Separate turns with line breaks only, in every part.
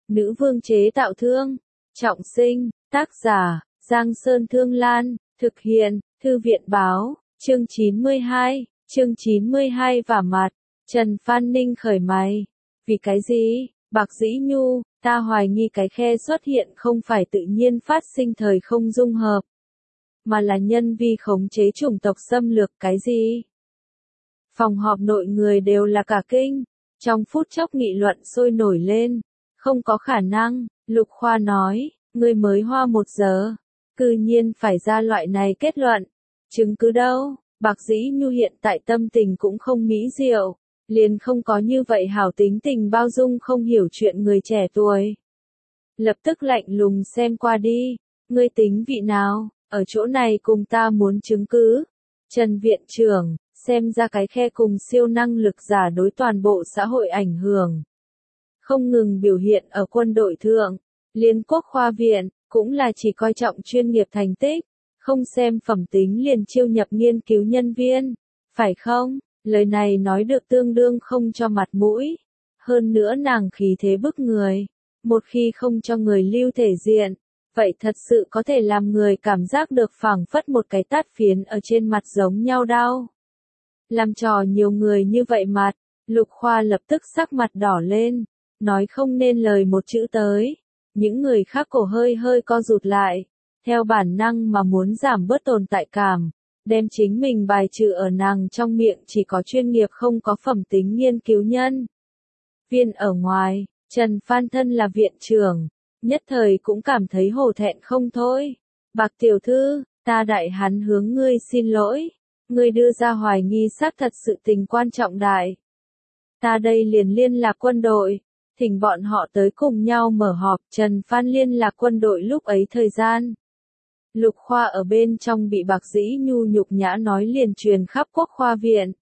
Nữ vương chế tạo thương. Trọng sinh, tác giả, Giang Sơn Thương Lan, thực hiện, Thư viện báo, chương 92 vả mặt, Trần Phan Ninh khởi mày. Vì cái gì? Bạc Dĩ Nhu, ta hoài nghi cái khe xuất hiện không phải tự nhiên phát sinh thời không dung hợp, mà là nhân vi khống chế chủng tộc xâm lược cái gì? Phòng họp nội người đều là cả kinh, trong phút chốc nghị luận sôi nổi lên. Không có khả năng, Lục Khoa nói, ngươi mới hoa 1 giờ, cư nhiên phải ra loại này kết luận. Chứng cứ đâu? Bạc Dĩ Nhu hiện tại tâm tình cũng không mỹ diệu, liền không có như vậy hảo tính tình bao dung không hiểu chuyện người trẻ tuổi. Lập tức lạnh lùng xem qua đi, ngươi tính vị nào, ở chỗ này cùng ta muốn chứng cứ. Trần Viện Trưởng, xem ra cái khe cùng siêu năng lực giả đối toàn bộ xã hội ảnh hưởng. Không ngừng biểu hiện ở quân đội thượng, Liên Quốc Khoa Viện, cũng là chỉ coi trọng chuyên nghiệp thành tích, không xem phẩm tính liền chiêu nhập nghiên cứu nhân viên, phải không? Lời này nói được tương đương không cho mặt mũi, hơn nữa nàng khí thế bức người, một khi không cho người lưu thể diện, vậy thật sự có thể làm người cảm giác được phảng phất một cái tát phiến ở trên mặt giống nhau đau. Làm trò nhiều người như vậy mặt, Lục Khoa lập tức sắc mặt đỏ lên, nói không nên lời một chữ tới. Những người khác cổ hơi co rụt lại, theo bản năng mà muốn giảm bớt tồn tại cảm, đem chính mình bài trừ ở nàng trong miệng chỉ có chuyên nghiệp không có phẩm tính nghiên cứu nhân viên ở ngoài. Trần Phan thân là viện trưởng, nhất thời cũng cảm thấy hổ thẹn không thôi. Bạc tiểu thư, ta đại hắn hướng ngươi xin lỗi, ngươi đưa ra hoài nghi xác thật sự tình quan trọng đại. Ta đây liền liên lạc quân đội, thỉnh bọn họ tới cùng nhau mở họp. Trần Phan liên lạc quân đội lúc ấy thời gian. Lục Khoa ở bên trong bị Bạc Dĩ Nhu nhục nhã nói liền truyền khắp Quốc Khoa Viện.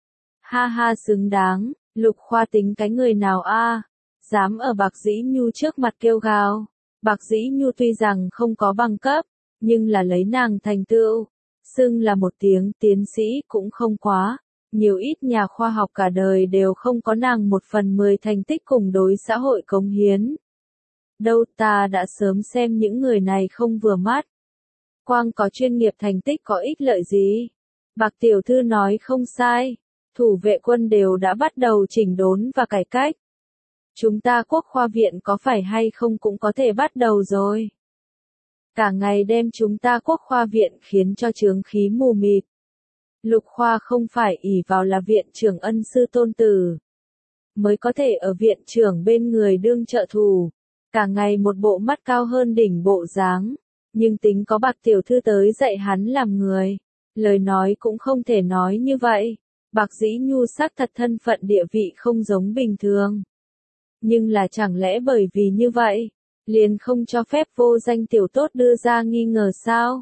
Ha ha, xứng đáng, Lục Khoa tính cái người nào a, dám ở Bạc Dĩ Nhu trước mặt kêu gào. Bạc Dĩ Nhu tuy rằng không có bằng cấp, nhưng là lấy nàng thành tựu, xưng là một tiếng tiến sĩ cũng không quá. Nhiều ít nhà khoa học cả đời đều không có nàng 1/10 thành tích cùng đối xã hội cống hiến. Đâu, ta đã sớm xem những người này không vừa mắt. Quang có chuyên nghiệp thành tích có ích lợi gì? Bạc tiểu thư nói không sai, thủ vệ quân đều đã bắt đầu chỉnh đốn và cải cách. Chúng ta Quốc Khoa Viện có phải hay không cũng có thể bắt đầu rồi. Cả ngày đem chúng ta Quốc Khoa Viện khiến cho chướng khí mù mịt. Lục Khoa không phải ỷ vào là viện trưởng ân sư tôn tử, mới có thể ở viện trưởng bên người đương trợ thủ, cả ngày một bộ mắt cao hơn đỉnh bộ dáng, nhưng tính có Bạc tiểu thư tới dạy hắn làm người, lời nói cũng không thể nói như vậy. Bạc Dĩ Nhu xác thật thân phận địa vị không giống bình thường. Nhưng là chẳng lẽ bởi vì như vậy, liền không cho phép vô danh tiểu tốt đưa ra nghi ngờ sao?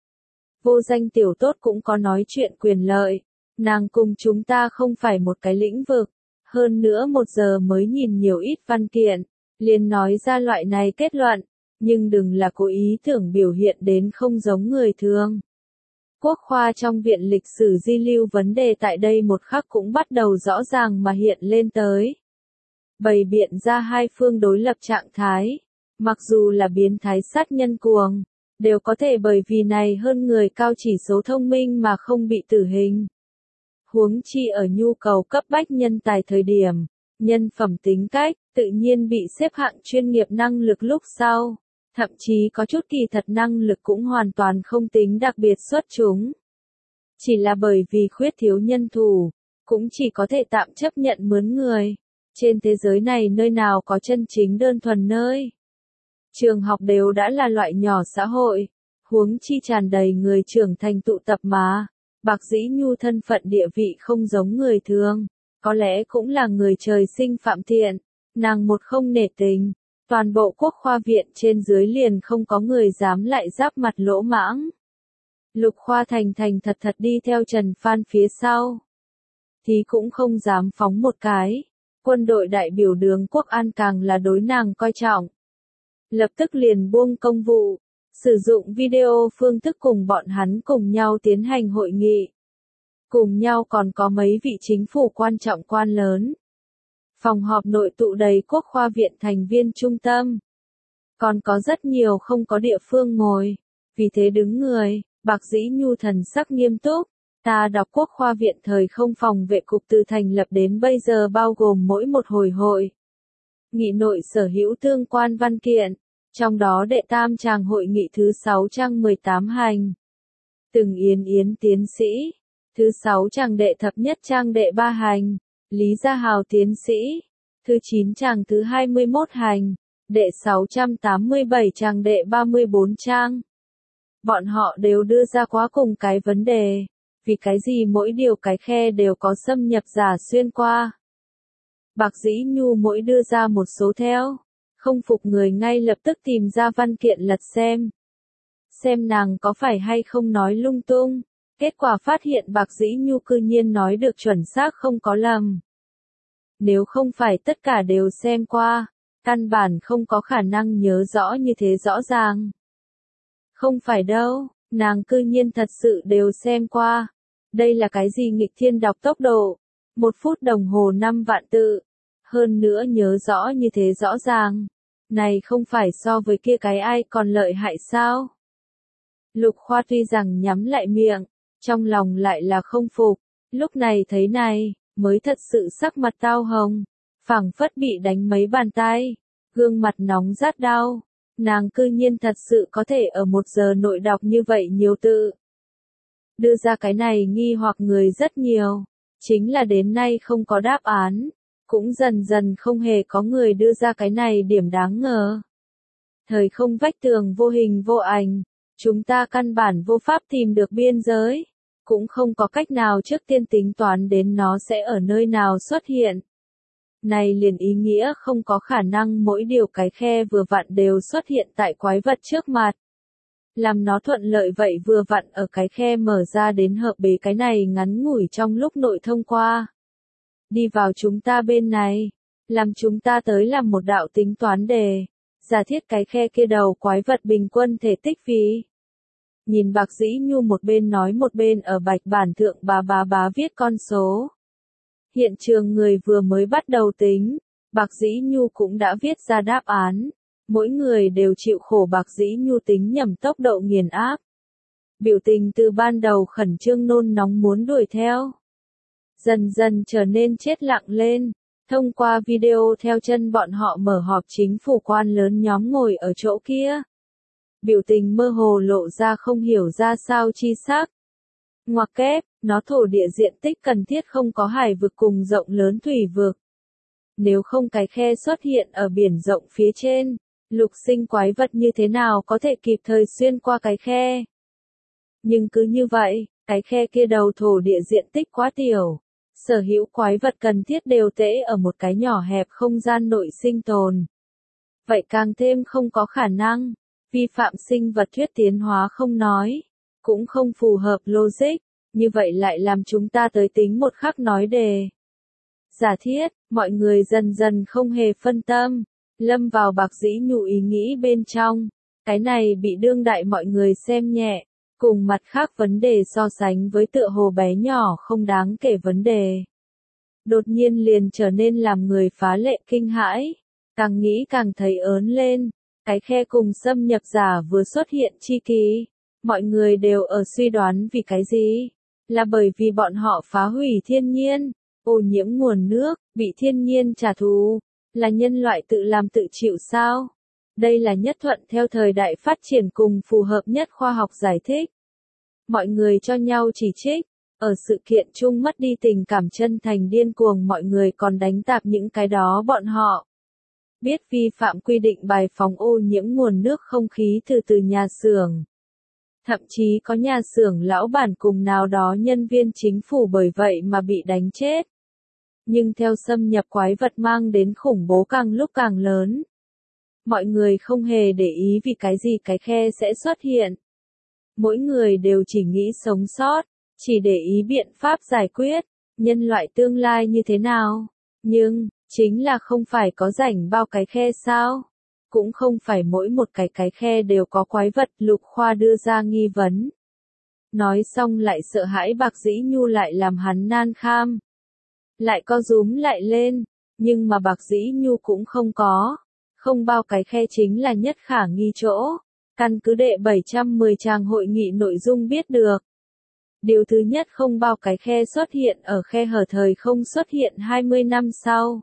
Vô danh tiểu tốt cũng có nói chuyện quyền lợi, nàng cùng chúng ta không phải một cái lĩnh vực, hơn nữa 1 giờ mới nhìn nhiều ít văn kiện, liền nói ra loại này kết luận, nhưng đừng là cố ý tưởng biểu hiện đến không giống người thường. Quốc Khoa trong viện lịch sử di lưu vấn đề tại đây một khắc cũng bắt đầu rõ ràng mà hiện lên tới. Bày biện ra hai phương đối lập trạng thái, mặc dù là biến thái sát nhân cuồng, đều có thể bởi vì này hơn người cao chỉ số thông minh mà không bị tử hình. Huống chi ở nhu cầu cấp bách nhân tài thời điểm, nhân phẩm tính cách, tự nhiên bị xếp hạng chuyên nghiệp năng lực lúc sau, thậm chí có chút kỳ thật năng lực cũng hoàn toàn không tính đặc biệt xuất chúng. Chỉ là bởi vì khuyết thiếu nhân thủ, cũng chỉ có thể tạm chấp nhận mướn người. Trên thế giới này nơi nào có chân chính đơn thuần nơi. Trường học đều đã là loại nhỏ xã hội, huống chi tràn đầy người trưởng thành tụ tập mà. Bạc Dĩ Nhu thân phận địa vị không giống người thường, có lẽ cũng là người trời sinh phạm thiện, nàng một không nể tình, toàn bộ Quốc Khoa Viện trên dưới liền không có người dám lại giáp mặt lỗ mãng. Lục Khoa thành thật đi theo Trần Phan phía sau, thì cũng không dám phóng một cái. Quân đội đại biểu Đường Quốc An càng là đối nàng coi trọng. Lập tức liền buông công vụ, sử dụng video phương thức cùng bọn hắn cùng nhau tiến hành hội nghị. Cùng nhau còn có mấy vị chính phủ quan trọng quan lớn. Phòng họp nội tụ đầy Quốc khoa viện thành viên trung tâm. Còn có rất nhiều không có địa phương ngồi. Vì thế đứng người, Bạc Dĩ Nhu thần sắc nghiêm túc. Ta đọc Quốc khoa viện thời không phòng vệ cục từ thành lập đến bây giờ bao gồm mỗi một hồi hội nghị nội sở hữu tương quan văn kiện, trong đó đệ tam tràng hội nghị thứ 6 trang 18 hành. Từng Yến tiến sĩ, thứ 6 tràng đệ thập nhất trang đệ 3 hành, Lý Gia Hào tiến sĩ, thứ 9 tràng thứ 21 hành, đệ 687 tràng đệ 34 trang. Bọn họ đều đưa ra quá cùng cái vấn đề, vì cái gì mỗi điều cái khe đều có xâm nhập giả xuyên qua. Bạc Dĩ Nhu mỗi đưa ra một số theo, không phục người ngay lập tức tìm ra văn kiện lật xem nàng có phải hay không nói lung tung. Kết quả phát hiện Bạc Dĩ Nhu cư nhiên nói được chuẩn xác không có lầm. Nếu không phải tất cả đều xem qua, căn bản không có khả năng nhớ rõ như thế rõ ràng. Không phải đâu, nàng cư nhiên thật sự đều xem qua. Đây là cái gì nghịch thiên đọc tốc độ, 1 phút đồng hồ 5 vạn tự. Hơn nữa nhớ rõ như thế rõ ràng. Này không phải so với kia cái ai còn lợi hại sao? Lục Khoa tuy rằng nhắm lại miệng, trong lòng lại là không phục. Lúc này thấy này, mới thật sự sắc mặt tao hồng, phảng phất bị đánh mấy bàn tay, gương mặt nóng rát đau. Nàng cư nhiên thật sự có thể ở 1 giờ nội đọc như vậy nhiều tự. Đưa ra cái này nghi hoặc người rất nhiều, chính là đến nay không có đáp án, cũng dần dần không hề có người đưa ra cái này điểm đáng ngờ. Thời không vách tường vô hình vô ảnh, chúng ta căn bản vô pháp tìm được biên giới, cũng không có cách nào trước tiên tính toán đến nó sẽ ở nơi nào xuất hiện. Này liền ý nghĩa không có khả năng mỗi điều cái khe vừa vặn đều xuất hiện tại quái vật trước mặt. Làm nó thuận lợi vậy vừa vặn ở cái khe mở ra đến hợp bế cái này ngắn ngủi trong lúc nội thông qua. Đi vào chúng ta bên này, làm chúng ta tới làm một đạo tính toán đề, giả thiết cái khe kia đầu quái vật bình quân thể tích vì. Nhìn Bạc Dĩ Nhu một bên nói một bên ở bạch bản thượng bá viết con số. Hiện trường người vừa mới bắt đầu tính, Bạc Dĩ Nhu cũng đã viết ra đáp án. Mỗi người đều chịu khổ Bạc Dĩ Nhu tính nhầm tốc độ nghiền áp. Biểu tình từ ban đầu khẩn trương nôn nóng muốn đuổi theo, dần dần trở nên chết lặng lên. Thông qua video theo chân bọn họ mở họp chính phủ quan lớn nhóm ngồi ở chỗ kia. Biểu tình mơ hồ lộ ra không hiểu ra sao chi sắc. Ngoặc kép, nó thổ địa diện tích cần thiết không có hải vực cùng rộng lớn thủy vực. Nếu không cái khe xuất hiện ở biển rộng phía trên, lục sinh quái vật như thế nào có thể kịp thời xuyên qua cái khe. Nhưng cứ như vậy, cái khe kia đầu thổ địa diện tích quá tiểu. Sở hữu quái vật cần thiết đều tễ ở một cái nhỏ hẹp không gian nội sinh tồn. Vậy càng thêm không có khả năng, vi phạm sinh vật thuyết tiến hóa không nói, cũng không phù hợp logic, như vậy lại làm chúng ta tới tính một khắc nói đề. Giả thiết, mọi người dần dần không hề phân tâm, lâm vào Bạc Dĩ Nhu ý nghĩ bên trong, cái này bị đương đại mọi người xem nhẹ. Cùng mặt khác vấn đề so sánh với tựa hồ bé nhỏ không đáng kể vấn đề. Đột nhiên liền trở nên làm người phá lệ kinh hãi. Càng nghĩ càng thấy ớn lên. Cái khe cùng xâm nhập giả vừa xuất hiện chi kỳ. Mọi người đều ở suy đoán vì cái gì? Là bởi vì bọn họ phá hủy thiên nhiên, ô nhiễm nguồn nước, bị thiên nhiên trả thù. Là nhân loại tự làm tự chịu sao? Đây là nhất thuận theo thời đại phát triển cùng phù hợp nhất khoa học giải thích. Mọi người cho nhau chỉ trích, ở sự kiện chung mất đi tình cảm chân thành điên cuồng mọi người còn đánh tạp những cái đó bọn họ. Biết vi phạm quy định bài phóng ô nhiễm nguồn nước không khí từ nhà xưởng. Thậm chí có nhà xưởng lão bản cùng nào đó nhân viên chính phủ bởi vậy mà bị đánh chết. Nhưng theo xâm nhập quái vật mang đến khủng bố càng lúc càng lớn. Mọi người không hề để ý vì cái gì cái khe sẽ xuất hiện. Mỗi người đều chỉ nghĩ sống sót, chỉ để ý biện pháp giải quyết, nhân loại tương lai như thế nào. Nhưng, chính là không phải có rảnh bao cái khe sao? Cũng không phải mỗi một cái khe đều có quái vật. Lục Khoa đưa ra nghi vấn. Nói xong lại sợ hãi Bạc Dĩ Nhu lại làm hắn nan kham. Lại co rúm lại lên. nhưng mà Bạc Dĩ Nhu cũng không có. Không bao cái khe chính là nhất khả nghi chỗ. Căn cứ đệ 710 trang hội nghị nội dung biết được. Điều thứ nhất, không bao cái khe xuất hiện ở khe hở thời không xuất hiện 20 năm sau.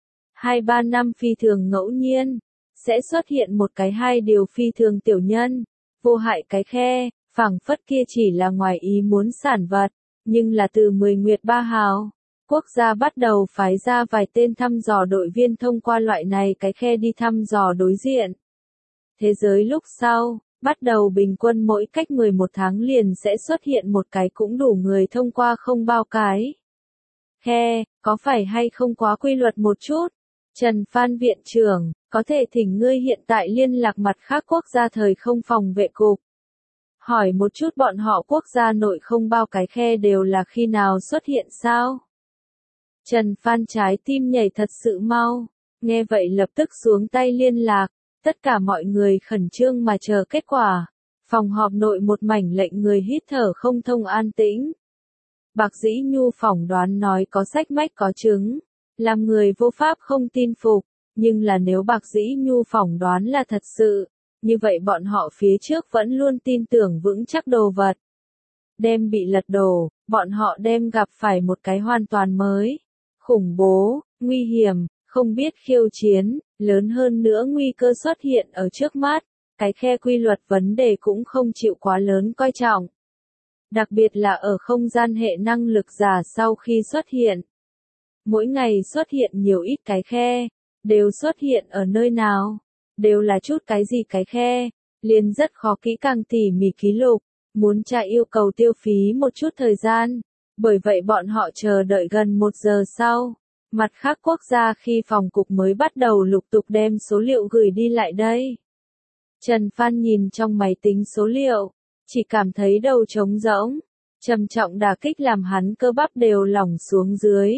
2-3 năm phi thường ngẫu nhiên, sẽ xuất hiện một cái hai điều phi thường tiểu nhân, vô hại cái khe, phảng phất kia chỉ là ngoài ý muốn sản vật, nhưng là từ 10 Nguyệt Ba Hào, quốc gia bắt đầu phái ra vài tên thăm dò đội viên thông qua loại này cái khe đi thăm dò đối diện. Thế giới lúc sau, bắt đầu bình quân mỗi cách 11 tháng liền sẽ xuất hiện một cái cũng đủ người thông qua không bao cái khe, có phải hay không quá quy luật một chút? Trần Phan Viện trưởng, có thể thỉnh ngươi hiện tại liên lạc mặt khác quốc gia thời không phòng vệ cục. Hỏi một chút bọn họ quốc gia nội không bao cái khe đều là khi nào xuất hiện sao? Trần Phan trái tim nhảy thật sự mau, nghe vậy lập tức xuống tay liên lạc, tất cả mọi người khẩn trương mà chờ kết quả. Phòng họp nội một mảnh lệnh người hít thở không thông an tĩnh. Bạc Dĩ Nhu phỏng đoán nói có sách mách có chứng, làm người vô pháp không tin phục, nhưng là nếu Bạc Dĩ Nhu phỏng đoán là thật sự, như vậy bọn họ phía trước vẫn luôn tin tưởng vững chắc đồ vật. Đem bị lật đổ, bọn họ đem gặp phải một cái hoàn toàn mới, khủng bố, nguy hiểm, không biết khiêu chiến, lớn hơn nữa nguy cơ xuất hiện ở trước mắt, cái khe quy luật vấn đề cũng không chịu quá lớn coi trọng. Đặc biệt là ở không gian hệ năng lực giả sau khi xuất hiện. Mỗi ngày xuất hiện nhiều ít cái khe, đều xuất hiện ở nơi nào, đều là chút cái gì cái khe, liền rất khó kỹ càng tỉ mỉ ký lục, muốn tra yêu cầu tiêu phí một chút thời gian, bởi vậy bọn họ chờ đợi gần 1 giờ sau. Mặt khác quốc gia khi phòng cục mới bắt đầu lục tục đem số liệu gửi đi lại đây. Trần Phan nhìn trong máy tính số liệu, chỉ cảm thấy đầu trống rỗng, trầm trọng đả kích làm hắn cơ bắp đều lỏng xuống dưới.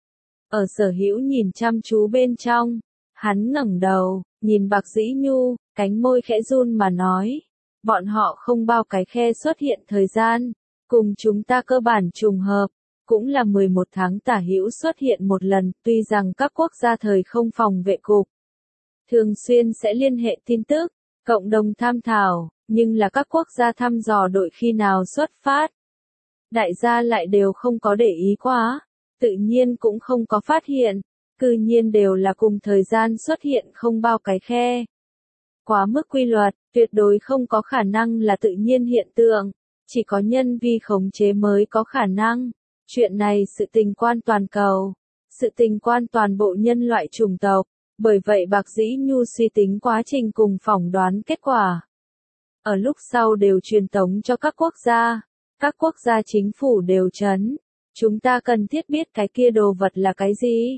Ở Sở Hữu nhìn chăm chú bên trong, hắn ngẩng đầu, nhìn Bạc Dĩ Nhu, cánh môi khẽ run mà nói, bọn họ không bao cái khe xuất hiện thời gian, cùng chúng ta cơ bản trùng hợp, cũng là 11 tháng tả hữu xuất hiện một lần, tuy rằng các quốc gia thời không phòng vệ cục thường xuyên sẽ liên hệ tin tức, cộng đồng tham thảo, nhưng là các quốc gia thăm dò đội khi nào xuất phát. Đại gia lại đều không có để ý quá, tự nhiên cũng không có phát hiện, cư nhiên đều là cùng thời gian xuất hiện không bao cái khe. Quá mức quy luật, tuyệt đối không có khả năng là tự nhiên hiện tượng, chỉ có nhân vi khống chế mới có khả năng. Chuyện này sự tình quan toàn cầu, sự tình quan toàn bộ nhân loại chủng tộc, bởi vậy Bạc Dĩ Nhu suy tính quá trình cùng phỏng đoán kết quả. Ở lúc sau đều truyền tống cho các quốc gia chính phủ đều trấn. Chúng ta cần thiết biết cái kia đồ vật là cái gì?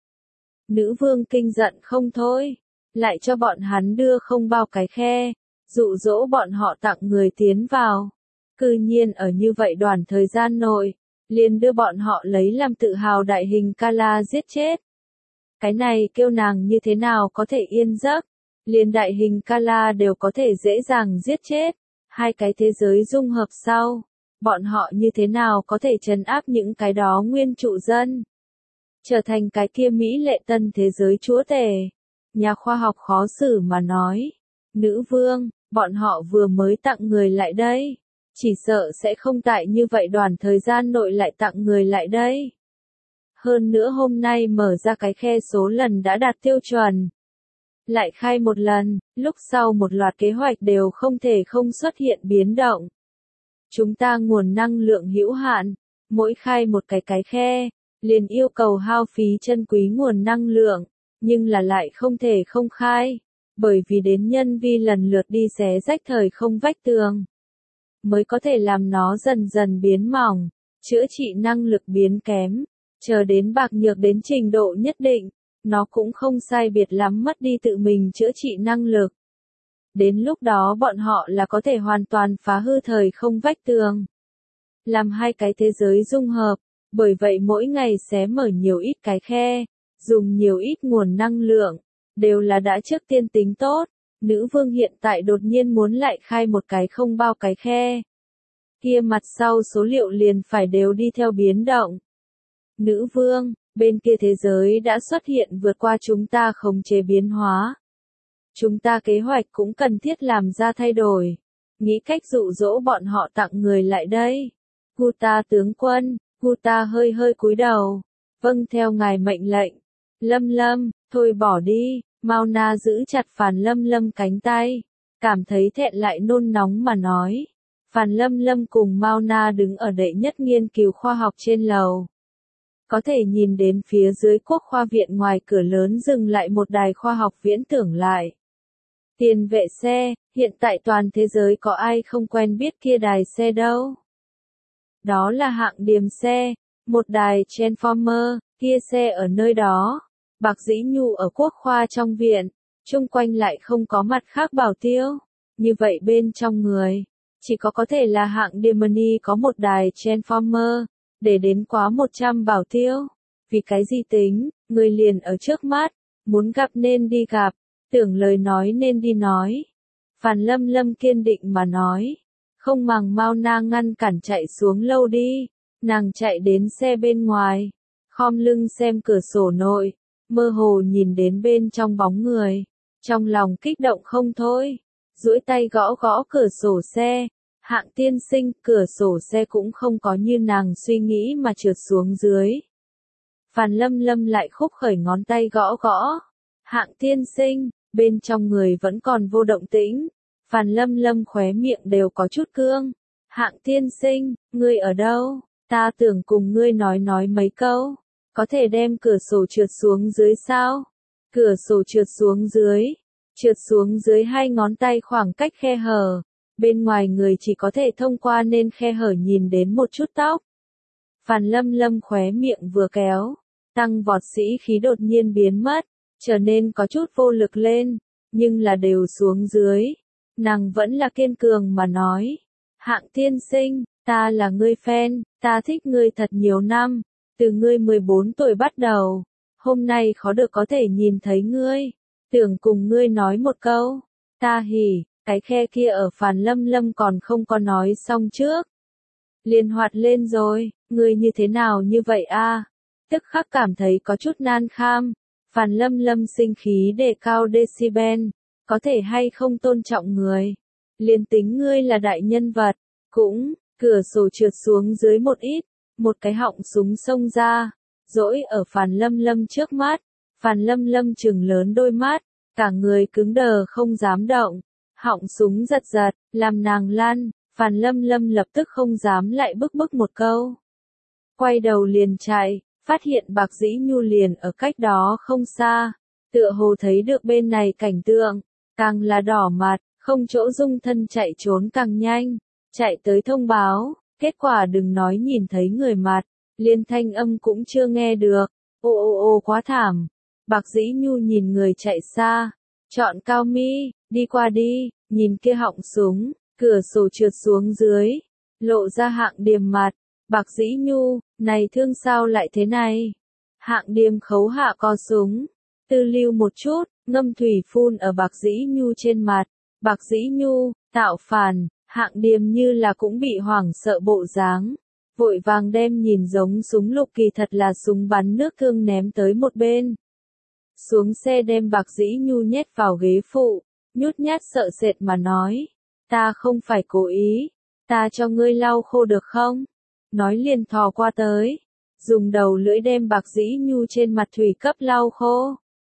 Nữ vương kinh giận không thôi, lại cho bọn hắn đưa không bao cái khe, dụ dỗ bọn họ tặng người tiến vào. Cư nhiên ở như vậy đoạn thời gian nội, liền đưa bọn họ lấy làm tự hào đại hình Kala giết chết. Cái này kêu nàng như thế nào có thể yên giấc, liền đại hình Kala đều có thể dễ dàng giết chết. Hai cái thế giới dung hợp sau, bọn họ như thế nào có thể trấn áp những cái đó nguyên trụ dân. Trở thành cái kia Mỹ lệ tân thế giới chúa tể. Nhà khoa học khó xử mà nói. Nữ vương, bọn họ vừa mới tặng người lại đây. Chỉ sợ sẽ không tại như vậy đoạn thời gian nội lại tặng người lại đây. Hơn nữa hôm nay mở ra cái khe số lần đã đạt tiêu chuẩn. Lại khai một lần, lúc sau một loạt kế hoạch đều không thể không xuất hiện biến động. Chúng ta nguồn năng lượng hữu hạn, mỗi khai một cái khe, liền yêu cầu hao phí chân quý nguồn năng lượng, nhưng là lại không thể không khai, bởi vì đến nhân vi lần lượt đi xé rách thời không vách tường, mới có thể làm nó dần dần biến mỏng, chữa trị năng lực biến kém, chờ đến bạc nhược đến trình độ nhất định, nó cũng không sai biệt lắm mất đi tự mình chữa trị năng lực. Đến lúc đó bọn họ là có thể hoàn toàn phá hư thời không vách tường. Làm hai cái thế giới dung hợp, bởi vậy mỗi ngày xé mở nhiều ít cái khe, dùng nhiều ít nguồn năng lượng, đều là đã trước tiên tính tốt. Nữ vương hiện tại đột nhiên muốn lại khai một cái không bao cái khe. Kia mặt sau số liệu liền phải đều đi theo biến động. Nữ vương, bên kia thế giới đã xuất hiện vượt qua chúng ta khống chế biến hóa. Chúng ta kế hoạch cũng cần thiết làm ra thay đổi. Nghĩ cách dụ dỗ bọn họ tặng người lại đây. Guta tướng quân, Guta hơi hơi cúi đầu. Vâng theo ngài mệnh lệnh. Lâm Lâm, thôi bỏ đi. Mauna giữ chặt Phàn Lâm Lâm cánh tay. Cảm thấy thẹn lại nôn nóng mà nói. Phàn Lâm Lâm cùng Mauna đứng ở đệ nhất nghiên cứu khoa học trên lầu. Có thể nhìn đến phía dưới quốc khoa viện ngoài cửa lớn dừng lại một đài khoa học viễn tưởng lại. Tiền vệ xe, hiện tại toàn thế giới có ai không quen biết kia đài xe đâu. Đó là hạng điềm xe, một đài Transformer, kia xe ở nơi đó. Bạc Dĩ Nhu ở quốc khoa trong viện, chung quanh lại không có mặt khác bảo tiêu. Như vậy bên trong người, chỉ có thể là hạng Demony có một đài Transformer, để đến quá 100 bảo tiêu. Vì cái gì tính, người liền ở trước mắt, muốn gặp nên đi gặp, tưởng lời nói nên đi nói. Phàn Lâm Lâm kiên định mà nói, không màng Mauna ngăn cản chạy xuống lâu đi, nàng chạy đến xe bên ngoài, khom lưng xem cửa sổ nội, mơ hồ nhìn đến bên trong bóng người, trong lòng kích động không thôi, duỗi tay gõ gõ cửa sổ xe. Hạng tiên sinh, cửa sổ xe cũng không có như nàng suy nghĩ mà trượt xuống dưới. Phàn Lâm Lâm lại khúc khởi ngón tay gõ gõ. Hạng tiên sinh, bên trong người vẫn còn vô động tĩnh. Phàn Lâm Lâm khóe miệng đều có chút cương. Hạng tiên sinh, ngươi ở đâu? Ta tưởng cùng ngươi nói mấy câu. Có thể đem cửa sổ trượt xuống dưới sao? Cửa sổ trượt xuống dưới. Trượt xuống dưới hai ngón tay khoảng cách khe hở. Bên ngoài người chỉ có thể thông qua nên khe hở nhìn đến một chút tóc. Phàn Lâm Lâm khóe miệng vừa kéo, tăng vọt sĩ khí đột nhiên biến mất, trở nên có chút vô lực lên, nhưng là đều xuống dưới. Nàng vẫn là kiên cường mà nói, hạng tiên sinh, ta là ngươi fan, ta thích ngươi thật nhiều năm, từ ngươi 14 tuổi bắt đầu, hôm nay khó được có thể nhìn thấy ngươi, tưởng cùng ngươi nói một câu, ta hỉ. Cái khe kia ở Phàn Lâm Lâm còn không có nói xong trước. Liền hoạt lên rồi, người như thế nào như vậy a? Tức khắc cảm thấy có chút nan kham. Phàn Lâm Lâm sinh khí đề cao decibel, có thể hay không tôn trọng người. Liền tính ngươi là đại nhân vật, cũng, cửa sổ trượt xuống dưới một ít, một cái họng súng xông ra, dỗi ở Phàn Lâm Lâm trước mắt. Phàn Lâm Lâm trừng lớn đôi mắt, cả người cứng đờ không dám động. Họng súng giật giật, làm nàng lăn, Phàn Lâm Lâm lập tức không dám lại bức một câu. Quay đầu liền chạy, phát hiện Bạc Dĩ Nhu liền ở cách đó không xa, tựa hồ thấy được bên này cảnh tượng, càng là đỏ mặt, không chỗ dung thân chạy trốn càng nhanh, chạy tới thông báo, kết quả đừng nói nhìn thấy người mặt, liên thanh âm cũng chưa nghe được, ô quá thảm. Bạc Dĩ Nhu nhìn người chạy xa, chọn cao mi, đi qua đi, nhìn kia họng súng, cửa sổ trượt xuống dưới, lộ ra hạng điềm mặt, Bạc Dĩ Nhu, này thương sao lại thế này? Hạng điềm khấu hạ co súng, tư lưu một chút, ngâm thủy phun ở Bạc Dĩ Nhu trên mặt, Bạc Dĩ Nhu, tạo phản, hạng điềm như là cũng bị hoảng sợ bộ dáng, vội vàng đem nhìn giống súng lục kỳ thật là súng bắn nước thương ném tới một bên. Xuống xe đem Bạc Dĩ Nhu nhét vào ghế phụ, nhút nhát sợ sệt mà nói, ta không phải cố ý, ta cho ngươi lau khô được không? Nói liền thò qua tới, dùng đầu lưỡi đem Bạc Dĩ Nhu trên mặt thủy cấp lau khô.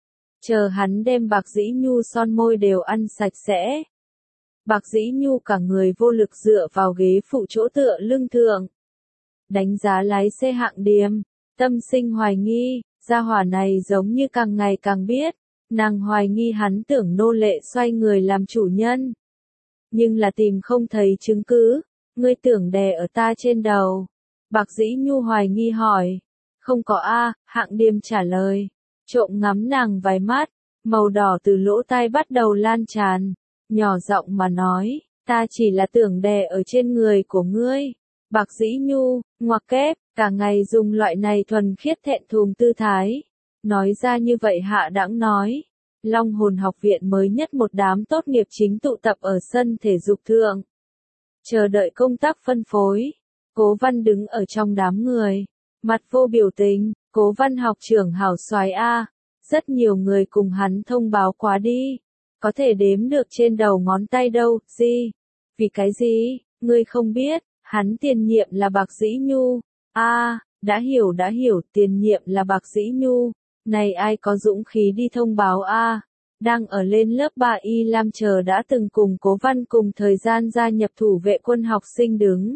Chờ hắn đem Bạc Dĩ Nhu son môi đều ăn sạch sẽ. Bạc Dĩ Nhu cả người vô lực dựa vào ghế phụ chỗ tựa lưng thượng. Đánh giá lái xe hạng điềm, tâm sinh hoài nghi, gia hỏa này giống như càng ngày càng biết, nàng hoài nghi hắn tưởng nô lệ xoay người làm chủ nhân. Nhưng là tìm không thấy chứng cứ, ngươi tưởng đè ở ta trên đầu. Bạc Dĩ Nhu hoài nghi hỏi, không có a, hạng điềm trả lời, trộm ngắm nàng vài mắt, màu đỏ từ lỗ tai bắt đầu lan tràn, nhỏ giọng mà nói, ta chỉ là tưởng đè ở trên người của ngươi. Bạc Dĩ Nhu, ngoặc kép, cả ngày dùng loại này thuần khiết thẹn thùng tư thái. Nói ra như vậy hạ đãng nói. Long Hồn học viện mới nhất một đám tốt nghiệp chính tụ tập ở sân thể dục thượng. Chờ đợi công tác phân phối. Cố Văn đứng ở trong đám người. Mặt vô biểu tình, Cố Văn học trưởng hảo soái a, rất nhiều người cùng hắn thông báo quá đi, có thể đếm được trên đầu ngón tay đâu, gì? Vì cái gì? Ngươi không biết, hắn tiền nhiệm là Bạc Dĩ Nhu. A, đã hiểu, tiền nhiệm là Bạc Dĩ Nhu. Này ai có dũng khí đi thông báo a? Đang ở lên lớp 3 Y Lam chờ đã từng cùng Cố Văn cùng thời gian gia nhập thủ vệ quân học sinh đứng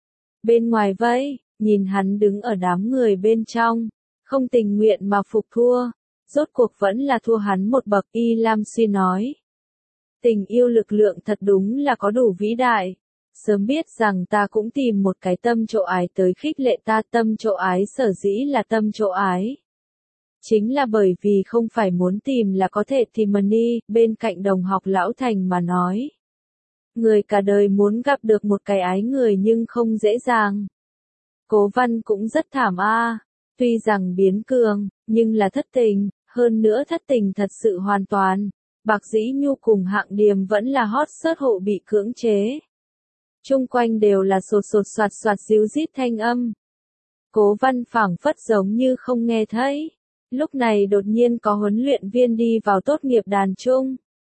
bên ngoài vây, nhìn hắn đứng ở đám người bên trong, không tình nguyện mà phục thua, rốt cuộc vẫn là thua hắn một bậc. Y Lam suy nói. Tình yêu lực lượng thật đúng là có đủ vĩ đại. Sớm biết rằng ta cũng tìm một cái tâm chỗ ái tới khích lệ ta. Tâm chỗ ái sở dĩ là tâm chỗ ái. Chính là bởi vì không phải muốn tìm là có thể tìm money, bên cạnh đồng học Lão Thành mà nói. Người cả đời muốn gặp được một cái ái người nhưng không dễ dàng. Cố Văn cũng rất thảm a, tuy rằng biến cường, nhưng là thất tình, hơn nữa thất tình thật sự hoàn toàn. Bạc Dĩ Nhu cùng Hạng Điềm vẫn là hot search hộ bị cưỡng chế. Chung quanh đều là sột sột soạt soạt ríu rít thanh âm. Cố Văn phảng phất giống như không nghe thấy. Lúc này đột nhiên có huấn luyện viên đi vào tốt nghiệp đàn trung.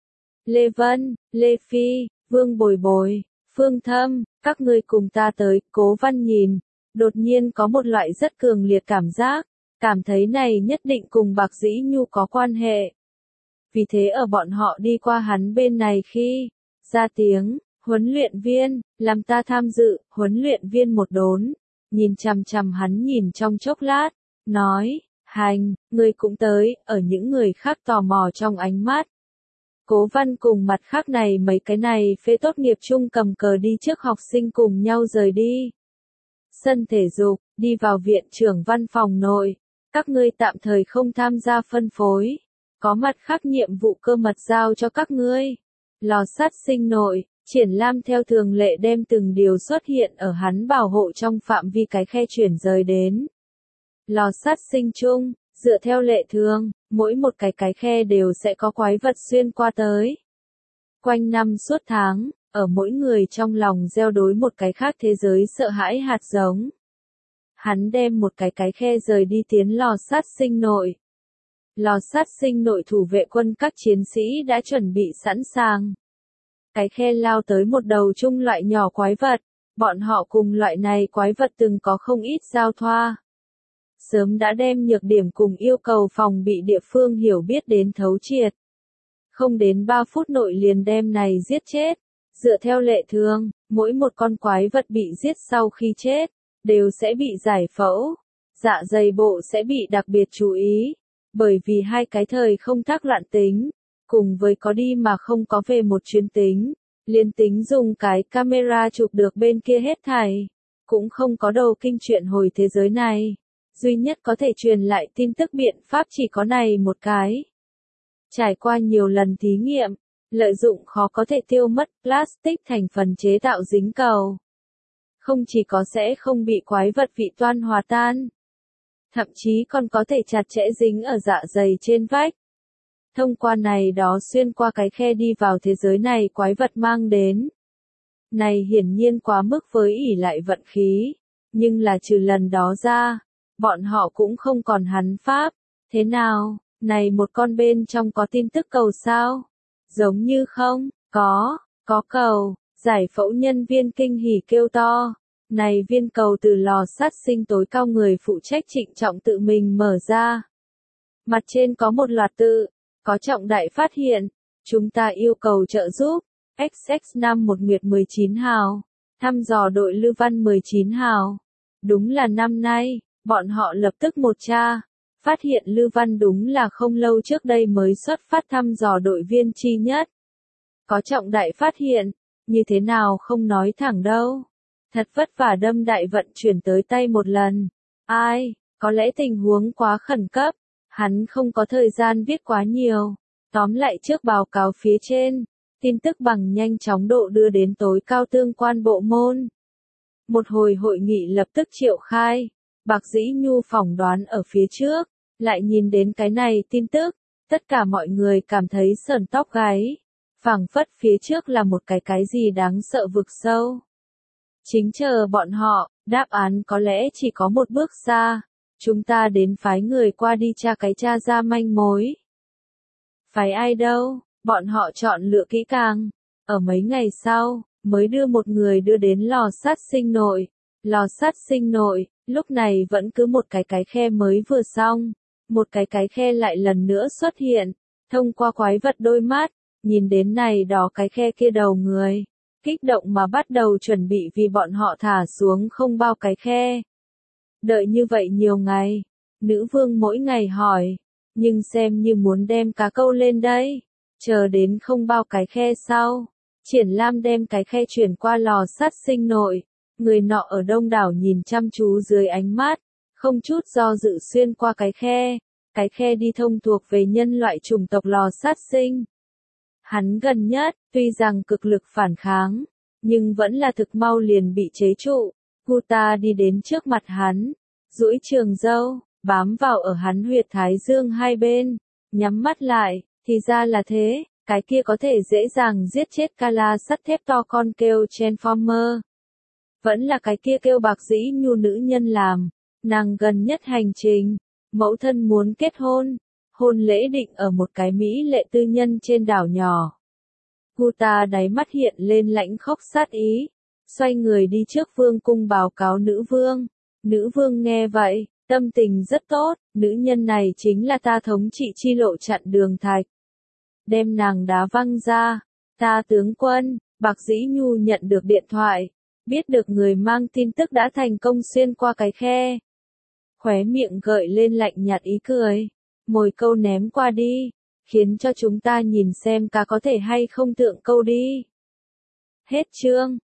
Lê Vân, Lê Phi, Vương Bồi Bồi, Phương Thâm, các ngươi cùng ta tới. Cố Văn nhìn, đột nhiên có một loại rất cường liệt cảm giác, cảm thấy này nhất định cùng Bạc Dĩ Nhu có quan hệ. Vì thế ở bọn họ đi qua hắn bên này khi ra tiếng, huấn luyện viên, làm ta tham dự. Huấn luyện viên một đốn, nhìn chằm chằm hắn nhìn trong chốc lát, nói, hành, ngươi cũng tới. Ở những người khác tò mò trong ánh mắt. Cố Văn cùng mặt khác này mấy cái này phê tốt nghiệp chung cầm cờ đi trước học sinh cùng nhau rời đi. Sân thể dục, đi vào viện trưởng văn phòng nội. Các ngươi tạm thời không tham gia phân phối. Có mặt khác nhiệm vụ cơ mật giao cho các ngươi. Lò sát sinh nội, Triển Lam theo thường lệ đem từng điều xuất hiện ở hắn bảo hộ trong phạm vi cái khe chuyển rời đến. Lò sát sinh chung, dựa theo lệ thường, mỗi một cái khe đều sẽ có quái vật xuyên qua tới. Quanh năm suốt tháng, ở mỗi người trong lòng gieo đối một cái khác thế giới sợ hãi hạt giống. Hắn đem một cái khe rời đi tiến lò sát sinh nội. Lò sát sinh nội thủ vệ quân các chiến sĩ đã chuẩn bị sẵn sàng. Cái khe lao tới một đầu chung loại nhỏ quái vật, bọn họ cùng loại này quái vật từng có không ít giao thoa. Sớm đã đem nhược điểm cùng yêu cầu phòng bị địa phương hiểu biết đến thấu triệt. Không đến 3 phút nội liền đem này giết chết. Dựa theo lệ thường, mỗi một con quái vật bị giết sau khi chết, đều sẽ bị giải phẫu. Dạ dày bộ sẽ bị đặc biệt chú ý. Bởi vì hai cái thời không thác loạn tính, cùng với có đi mà không có về một chuyến tính, liên tính dùng cái camera chụp được bên kia hết thảy, cũng không có đầu kinh chuyện hồi thế giới này. Duy nhất có thể truyền lại tin tức biện pháp chỉ có này một cái. Trải qua nhiều lần thí nghiệm, lợi dụng khó có thể tiêu mất plastic thành phần chế tạo dính cầu. Không chỉ có sẽ không bị quái vật vị toan hòa tan, thậm chí còn có thể chặt chẽ dính ở dạ dày trên vách. Thông qua này đó xuyên qua cái khe đi vào thế giới này quái vật mang đến. Này hiển nhiên quá mức với ỷ lại vận khí, nhưng là trừ lần đó ra, bọn họ cũng không còn hắn pháp. Thế nào, này một con bên trong có tin tức cầu sao? Giống như không, có cầu. Giải phẫu nhân viên kinh hỉ kêu to. Này viên cầu từ lò sát sinh tối cao người phụ trách trịnh trọng tự mình mở ra. Mặt trên có một loạt tự, có trọng đại phát hiện, chúng ta yêu cầu trợ giúp, XX5 một Nguyệt 19 hào, thăm dò đội Lư Văn 19 hào. Đúng là năm nay, bọn họ lập tức một tra, phát hiện Lư Văn đúng là không lâu trước đây mới xuất phát thăm dò đội viên chi nhất. Có trọng đại phát hiện, như thế nào không nói thẳng đâu. Thật vất vả đâm đại vận chuyển tới tay một lần. Ai, có lẽ tình huống quá khẩn cấp, hắn không có thời gian viết quá nhiều. Tóm lại trước báo cáo phía trên, tin tức bằng nhanh chóng độ đưa đến tối cao tương quan bộ môn. Một hồi hội nghị lập tức triệu khai, Bạc Dĩ Nhu phỏng đoán ở phía trước, lại nhìn đến cái này tin tức, tất cả mọi người cảm thấy sởn tóc gáy, phảng phất phía trước là một cái gì đáng sợ vực sâu. Chính chờ bọn họ, Đáp án có lẽ chỉ có một bước xa. Chúng ta đến phái người qua đi tra ra manh mối. Phái ai đâu, bọn họ chọn lựa kỹ càng. Ở mấy ngày sau, mới đưa một người đưa đến lò sát sinh nội. Lò sát sinh nội, lúc này vẫn cứ một cái khe mới vừa xong. Một cái khe lại lần nữa xuất hiện. Thông qua quái vật đôi mắt, nhìn đến này đó cái khe kia đầu người. Kích động mà bắt đầu chuẩn bị vì bọn họ thả xuống không bao cái khe. Đợi như vậy nhiều ngày, nữ vương mỗi ngày hỏi, nhưng xem như muốn đem cá câu lên đây, chờ đến không bao cái khe sau. Triển Lam đem cái khe chuyển qua lò sát sinh nội, người nọ ở đông đảo nhìn chăm chú dưới ánh mắt, không chút do dự xuyên qua cái khe đi thông thuộc về nhân loại chủng tộc lò sát sinh. Hắn gần nhất, tuy rằng cực lực phản kháng, nhưng vẫn là thực mau liền bị chế trụ. Guta đi đến trước mặt hắn, duỗi trường râu, bám vào ở hắn huyệt thái dương hai bên, nhắm mắt lại, thì ra là thế, cái kia có thể dễ dàng giết chết Kala sắt thép to con kêu Transformer. Vẫn là cái kia kêu Bạc Dĩ Nhu nữ nhân làm, nàng gần nhất hành trình, mẫu thân muốn kết hôn. Hôn lễ định ở một cái mỹ lệ tư nhân trên đảo nhỏ. Guta đáy mắt hiện lên lãnh khốc sát ý, xoay người đi trước vương cung báo cáo nữ vương. Nữ vương nghe vậy, tâm tình rất tốt, nữ nhân này chính là ta thống trị chi lộ chặn đường thạch. Đem nàng đá văng ra, ta tướng quân, Bạc Dĩ Nhu nhận được điện thoại, biết được người mang tin tức đã thành công xuyên qua cái khe. Khóe miệng gợi lên lạnh nhạt ý cười. Mồi câu ném qua đi, khiến cho chúng ta nhìn xem cá có thể hay không tượng câu đi. Hết chương.